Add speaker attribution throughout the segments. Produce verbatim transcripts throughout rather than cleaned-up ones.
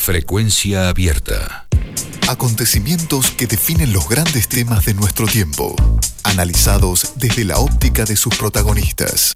Speaker 1: Frecuencia abierta.
Speaker 2: Acontecimientos que definen los grandes temas de nuestro tiempo, analizados desde la óptica de sus protagonistas.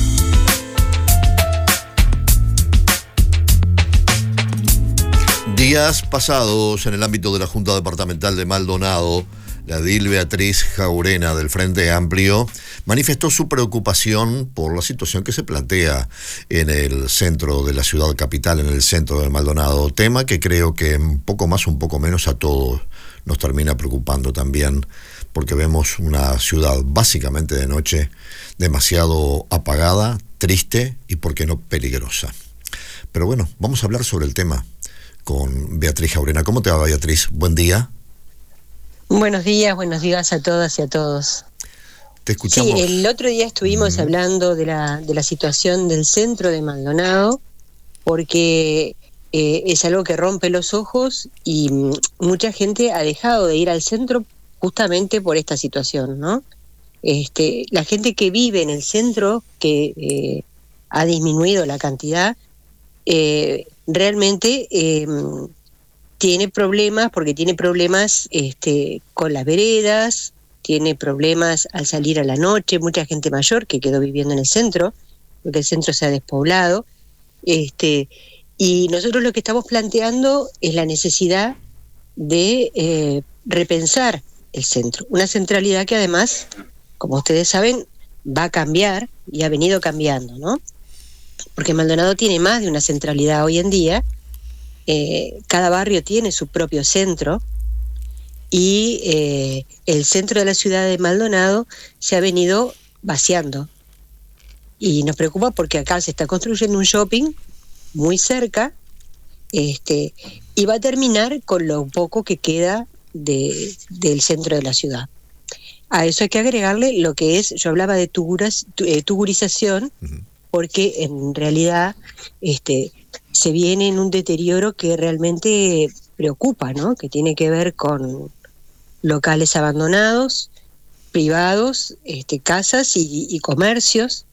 Speaker 3: Días pasados, en el ámbito de la Junta Departamental de Maldonado, la edil Beatriz Jaurena del Frente Amplio manifestó su preocupación por la situación que se plantea en el centro de la ciudad capital, en el centro de Maldonado, tema que creo que un poco más, un poco menos a todos nos termina preocupando también, porque vemos una ciudad básicamente de noche demasiado apagada, triste y, por qué no, peligrosa. Pero bueno, vamos a hablar sobre el tema con Beatriz Jaurena. ¿Cómo te va, Beatriz? Buen día.
Speaker 4: Buenos días, buenos días a todas y a todos.
Speaker 3: Te escuchamos.
Speaker 4: Sí, el otro día estuvimos uh-huh. hablando de la, de la situación del centro de Maldonado, porque eh, es algo que rompe los ojos y mucha gente ha dejado de ir al centro justamente por esta situación, ¿no? Este, la gente que vive en el centro, que eh, ha disminuido la cantidad, eh, realmente eh, tiene problemas, porque tiene problemas este, con las veredas, tiene problemas al salir a la noche, mucha gente mayor que quedó viviendo en el centro, porque el centro se ha despoblado, este, y nosotros lo que estamos planteando es la necesidad de eh, repensar el centro, una centralidad que además, como ustedes saben, va a cambiar y ha venido cambiando, ¿no? Porque Maldonado tiene más de una centralidad hoy en día. Eh, cada barrio tiene su propio centro y eh, el centro de la ciudad de Maldonado se ha venido vaciando y nos preocupa porque acá se está construyendo un shopping muy cerca este, y va a terminar con lo poco que queda de, del centro de la ciudad. A eso hay que agregarle lo que es, yo hablaba de tuguras, tu, eh, tugurización, uh-huh. porque en realidad este se viene en un deterioro que realmente preocupa, ¿no? Que tiene que ver con locales abandonados, privados, este, casas y, y comercios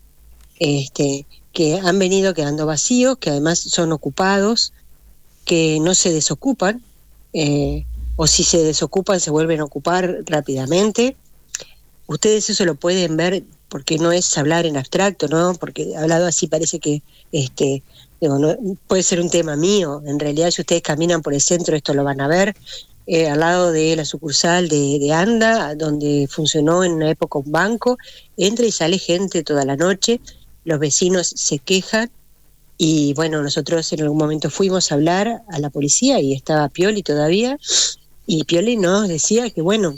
Speaker 4: este, que han venido quedando vacíos, que además son ocupados, que no se desocupan, eh, o si se desocupan se vuelven a ocupar rápidamente. Ustedes eso lo pueden ver, porque no es hablar en abstracto, ¿no? Porque hablado así parece que este digo, no, puede ser un tema mío. En realidad, si ustedes caminan por el centro, esto lo van a ver, eh, al lado de la sucursal de, de Anda, donde funcionó en una época un banco, entra y sale gente toda la noche, los vecinos se quejan, y bueno, nosotros en algún momento fuimos a hablar a la policía, y estaba Pioli todavía, y Pioli nos decía que bueno,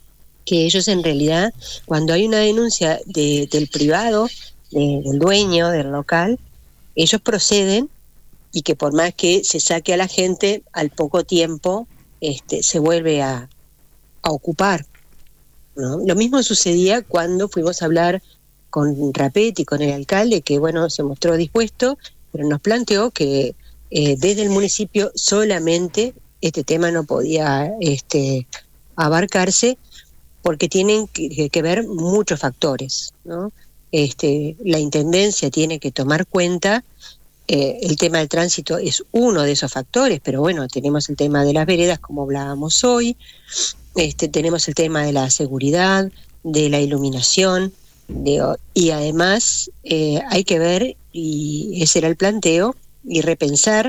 Speaker 4: que ellos en realidad, cuando hay una denuncia de, del privado, de, del dueño del local, ellos proceden y que por más que se saque a la gente, al poco tiempo este, se vuelve a, a ocupar, ¿no? Lo mismo sucedía cuando fuimos a hablar con Rapetti, con el alcalde, que bueno, se mostró dispuesto, pero nos planteó que eh, desde el municipio solamente este tema no podía este, abarcarse, porque tienen que, que ver muchos factores, ¿no? Este, la intendencia tiene que tomar cuenta, eh, el tema del tránsito es uno de esos factores, pero bueno, tenemos el tema de las veredas, como hablábamos hoy, este, tenemos el tema de la seguridad, de la iluminación, de, y además eh, hay que ver, y ese era el planteo, y repensar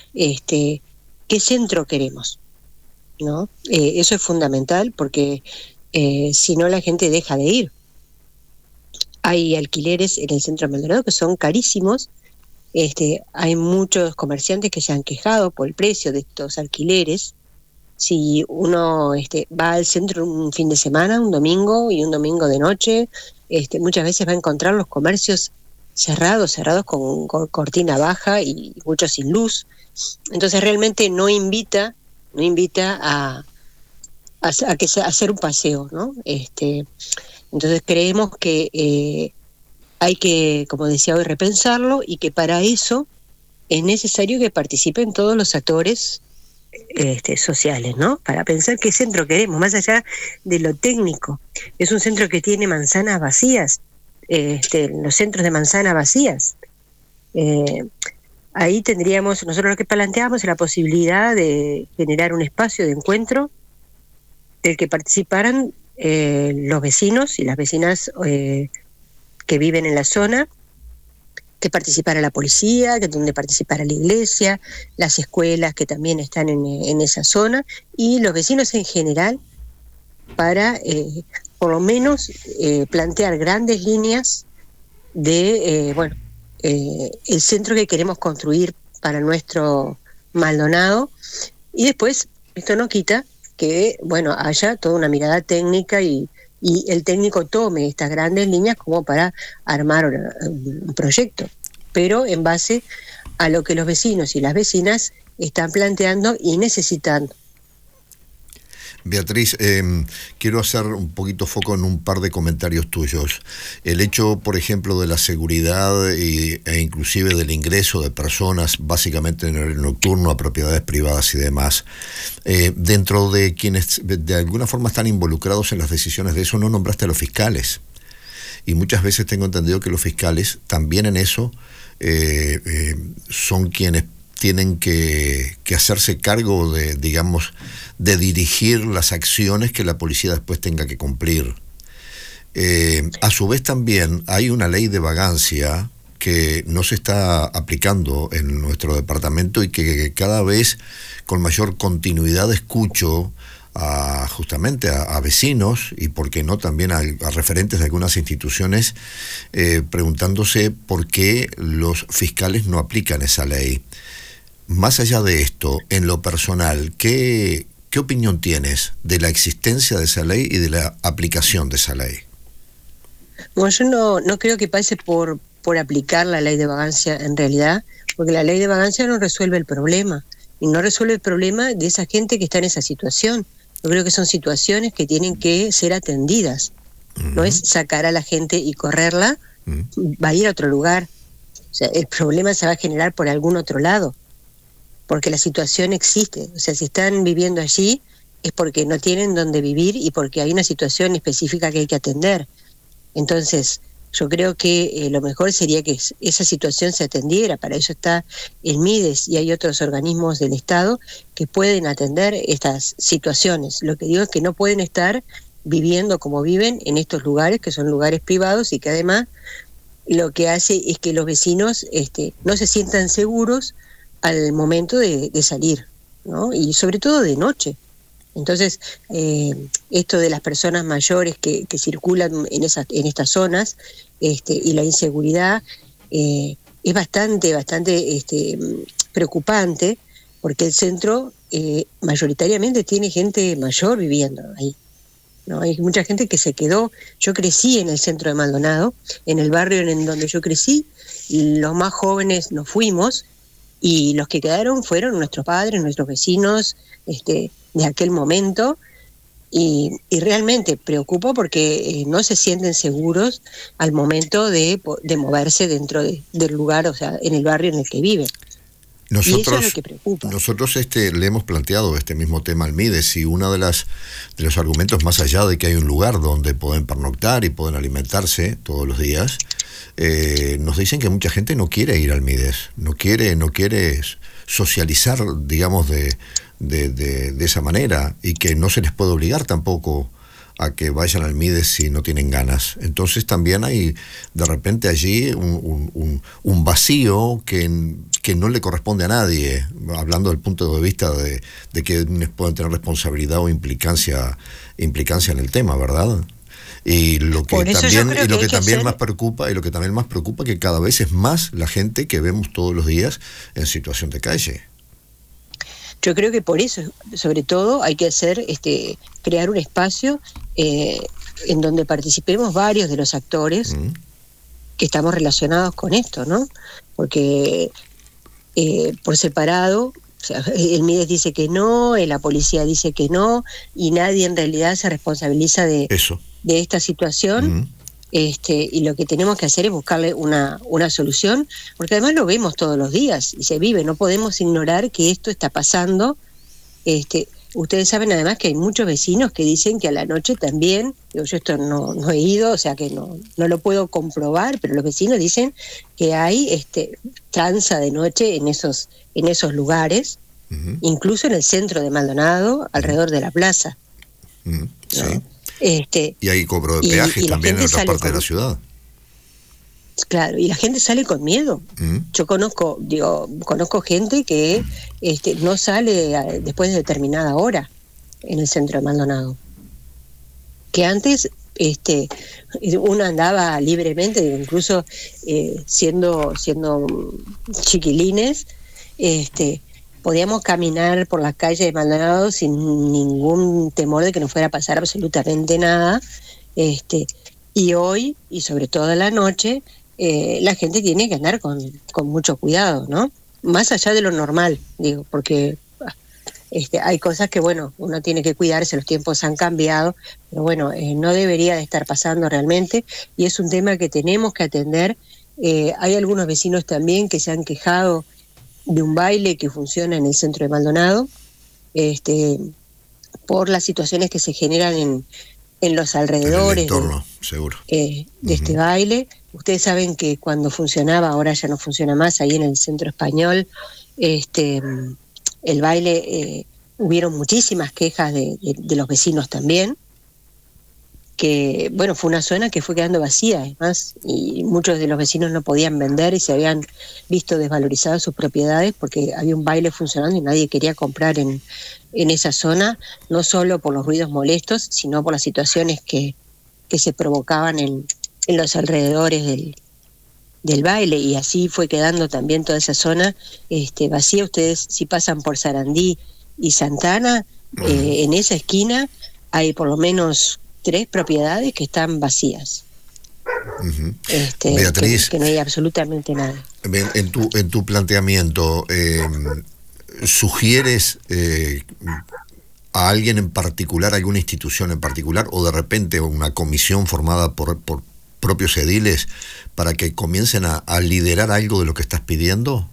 Speaker 4: este, qué centro queremos, ¿no? Eh, eso es fundamental, porque eh, si no la gente deja de ir. Hay alquileres en el centro de Maldonado que son carísimos. Este, hay muchos comerciantes que se han quejado por el precio de estos alquileres. Si uno este, va al centro un fin de semana, un domingo y un domingo de noche, este, muchas veces va a encontrar los comercios cerrados, cerrados con, con cortina baja y muchos sin luz. Entonces realmente no invita, no invita a, a, a que sea, a hacer un paseo, ¿no? Este, Entonces creemos que eh, hay que, como decía hoy, repensarlo, y que para eso es necesario que participen todos los actores este, sociales, ¿no? Para pensar qué centro queremos, más allá de lo técnico. Es un centro que tiene manzanas vacías, este, los centros de manzana vacías. Eh, ahí tendríamos, nosotros lo que planteamos es la posibilidad de generar un espacio de encuentro del que participaran eh, los vecinos y las vecinas eh, que viven en la zona, que participara la policía, que donde participara la iglesia, las escuelas que también están en, en esa zona, y los vecinos en general, para eh, por lo menos eh, plantear grandes líneas de, eh, bueno, eh, el centro que queremos construir para nuestro Maldonado, y después esto no quita que, bueno, haya toda una mirada técnica y, y el técnico tome estas grandes líneas como para armar un, un proyecto, pero en base a lo que los vecinos y las vecinas están planteando y necesitando.
Speaker 3: Beatriz, eh, quiero hacer un poquito foco en un par de comentarios tuyos. El hecho, por ejemplo, de la seguridad y, e inclusive del ingreso de personas, básicamente en el nocturno, a propiedades privadas y demás. Eh, dentro de quienes de alguna forma están involucrados en las decisiones de eso, no nombraste a los fiscales. Y muchas veces tengo entendido que los fiscales también en eso eh, eh, son quienes tienen que, que hacerse cargo de, digamos, de dirigir las acciones que la policía después tenga que cumplir. Eh, a su vez también hay una ley de vagancia que no se está aplicando en nuestro departamento y que cada vez con mayor continuidad escucho a, justamente a, a vecinos y por qué no también a, a referentes de algunas instituciones eh, preguntándose por qué los fiscales no aplican esa ley. Más allá de esto, en lo personal, ¿qué, qué opinión tienes de la existencia de esa ley y de la aplicación de esa ley?
Speaker 4: Bueno, yo no, no creo que pase por, por aplicar la ley de vagancia en realidad, porque la ley de vagancia no resuelve el problema, y no resuelve el problema de esa gente que está en esa situación. Yo creo que son situaciones que tienen que ser atendidas. Uh-huh. No es sacar a la gente y correrla, uh-huh. Va a ir a otro lugar. O sea, el problema se va a generar por algún otro lado, porque la situación existe. O sea, si están viviendo allí es porque no tienen dónde vivir y porque hay una situación específica que hay que atender. Entonces, yo creo que eh, lo mejor sería que esa situación se atendiera. Para eso está el MIDES y hay otros organismos del Estado que pueden atender estas situaciones. Lo que digo es que no pueden estar viviendo como viven en estos lugares, que son lugares privados y que además lo que hace es que los vecinos este, no se sientan seguros al momento de, de salir, ¿no? Y sobre todo de noche. Entonces, eh, esto de las personas mayores que, que circulan en esas, en estas zonas, este, y la inseguridad eh, es bastante, bastante este, preocupante, porque el centro eh, mayoritariamente tiene gente mayor viviendo ahí, ¿no? Hay mucha gente que se quedó. Yo crecí en el centro de Maldonado, en el barrio en donde yo crecí, y los más jóvenes nos fuimos, y los que quedaron fueron nuestros padres, nuestros vecinos este, de aquel momento, y, y realmente preocupa porque eh, no se sienten seguros al momento de, de moverse dentro de, del lugar, o sea, en el barrio en el que viven.
Speaker 3: Nosotros,
Speaker 4: y eso es lo que preocupa.
Speaker 3: Nosotros este, le hemos planteado este mismo tema al MIDES, y uno de, las, de los argumentos, más allá de que hay un lugar donde pueden pernoctar y pueden alimentarse todos los días, eh, nos dicen que mucha gente no quiere ir al MIDES, no quiere, no quiere socializar, digamos, de, de, de, de esa manera, y que no se les puede obligar tampoco a que vayan al MIDES si no tienen ganas. Entonces también hay de repente allí un, un, un vacío que, que no le corresponde a nadie, hablando del punto de vista de, de que pueden tener responsabilidad o implicancia, implicancia en el tema, ¿verdad? Y lo que también, y lo que, que también más preocupa, y lo que también más preocupa que cada vez es más la gente que vemos todos los días en situación de calle.
Speaker 4: Yo creo que por eso, sobre todo, hay que hacer, este, crear un espacio eh, en donde participemos varios de los actores mm. que estamos relacionados con esto, ¿no? Porque eh, por separado, o sea, el MIDES dice que no, la policía dice que no, y nadie en realidad se responsabiliza de,
Speaker 3: eso.
Speaker 4: de esta situación. Mm. Este, y lo que tenemos que hacer es buscarle una, una solución, porque además lo vemos todos los días y se vive. No podemos ignorar que esto está pasando. Este, ustedes saben además que hay muchos vecinos que dicen que a la noche también, digo, yo esto no, no he ido, o sea que no, no lo puedo comprobar, pero los vecinos dicen que hay este tranza de noche en esos, en esos lugares, uh-huh. incluso en el centro de Maldonado, alrededor de la plaza.
Speaker 3: Uh-huh. Sí.
Speaker 4: ¿No? Este,
Speaker 3: y hay cobro de peajes y, y también en otra parte con, de la ciudad.
Speaker 4: Claro, y la gente sale con miedo. Uh-huh. Yo conozco, digo, conozco gente que este, no sale a, después de determinada hora en el centro de Maldonado. Que antes este, uno andaba libremente, incluso eh, siendo, siendo chiquilines, este, podíamos caminar por las calles de Maldonado sin ningún temor de que nos fuera a pasar absolutamente nada. Este, y hoy, y sobre todo en la noche, Eh, la gente tiene que andar con, con mucho cuidado, ¿no? Más allá de lo normal, digo, porque este, hay cosas que, bueno, uno tiene que cuidarse, los tiempos han cambiado, pero bueno, eh, no debería de estar pasando realmente, y es un tema que tenemos que atender. Eh, hay algunos vecinos también que se han quejado de un baile que funciona en el centro de Maldonado, este, por las situaciones que se generan en, en los alrededores
Speaker 3: en el entorno, de, seguro.
Speaker 4: Eh, de uh-huh. este baile. Ustedes saben que cuando funcionaba, ahora ya no funciona más, ahí en el Centro Español, este, el baile, eh, hubieron muchísimas quejas de, de, de los vecinos también, que, bueno, fue una zona que fue quedando vacía, además, y muchos de los vecinos no podían vender y se habían visto desvalorizadas sus propiedades porque había un baile funcionando y nadie quería comprar en, en esa zona, no solo por los ruidos molestos, sino por las situaciones que, que se provocaban en en los alrededores del, del baile, y así fue quedando también toda esa zona este, vacía. Ustedes si pasan por Sarandí y Santana, uh-huh. eh, en esa esquina hay por lo menos tres propiedades que están vacías. Uh-huh. Este,
Speaker 3: Beatriz,
Speaker 4: que, que no hay absolutamente nada.
Speaker 3: En, en, tu, en tu planteamiento, eh, ¿sugieres eh, a alguien en particular, alguna institución en particular, o de repente una comisión formada por, por propios ediles para que comiencen a, a liderar algo de lo que estás pidiendo?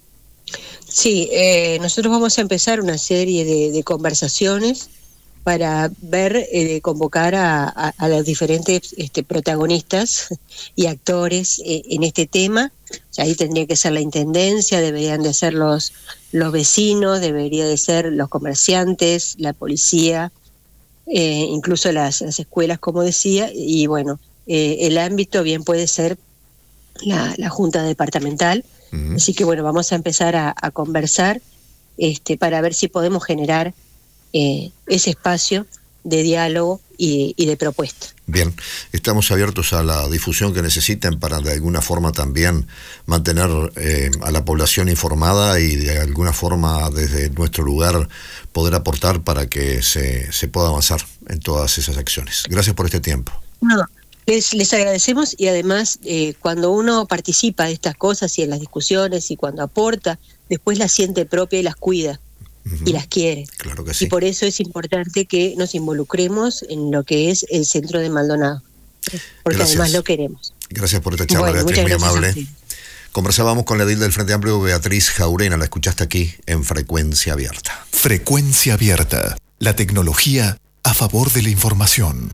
Speaker 4: Sí, eh, nosotros vamos a empezar una serie de, de conversaciones para ver, eh, convocar a, a, a los diferentes este, protagonistas y actores eh, en este tema. O sea, ahí tendría que ser la intendencia, deberían de ser los, los vecinos, debería de ser los comerciantes, la policía, eh, incluso las, las escuelas, como decía, y bueno, eh, el ámbito bien puede ser la, la Junta Departamental. Uh-huh. Así que bueno, vamos a empezar a, a conversar este, para ver si podemos generar eh, ese espacio de diálogo y, y de propuesta.
Speaker 3: Bien, estamos abiertos a la difusión que necesiten para de alguna forma también mantener eh, a la población informada y de alguna forma desde nuestro lugar poder aportar para que se, se pueda avanzar en todas esas acciones. Gracias por este tiempo.
Speaker 4: No, les, les agradecemos, y además eh, cuando uno participa de estas cosas y en las discusiones y cuando aporta, después las siente propia y las cuida. Uh-huh. Y las quiere.
Speaker 3: Claro que sí.
Speaker 4: Y por eso es importante que nos involucremos en lo que es el centro de Maldonado, porque gracias. Además lo queremos.
Speaker 3: Gracias por esta charla, bueno, Beatriz, muy amable. Conversábamos con la edil del Frente Amplio, Beatriz Jaurena, la escuchaste aquí en Frecuencia Abierta.
Speaker 2: Frecuencia Abierta, la tecnología a favor de la información.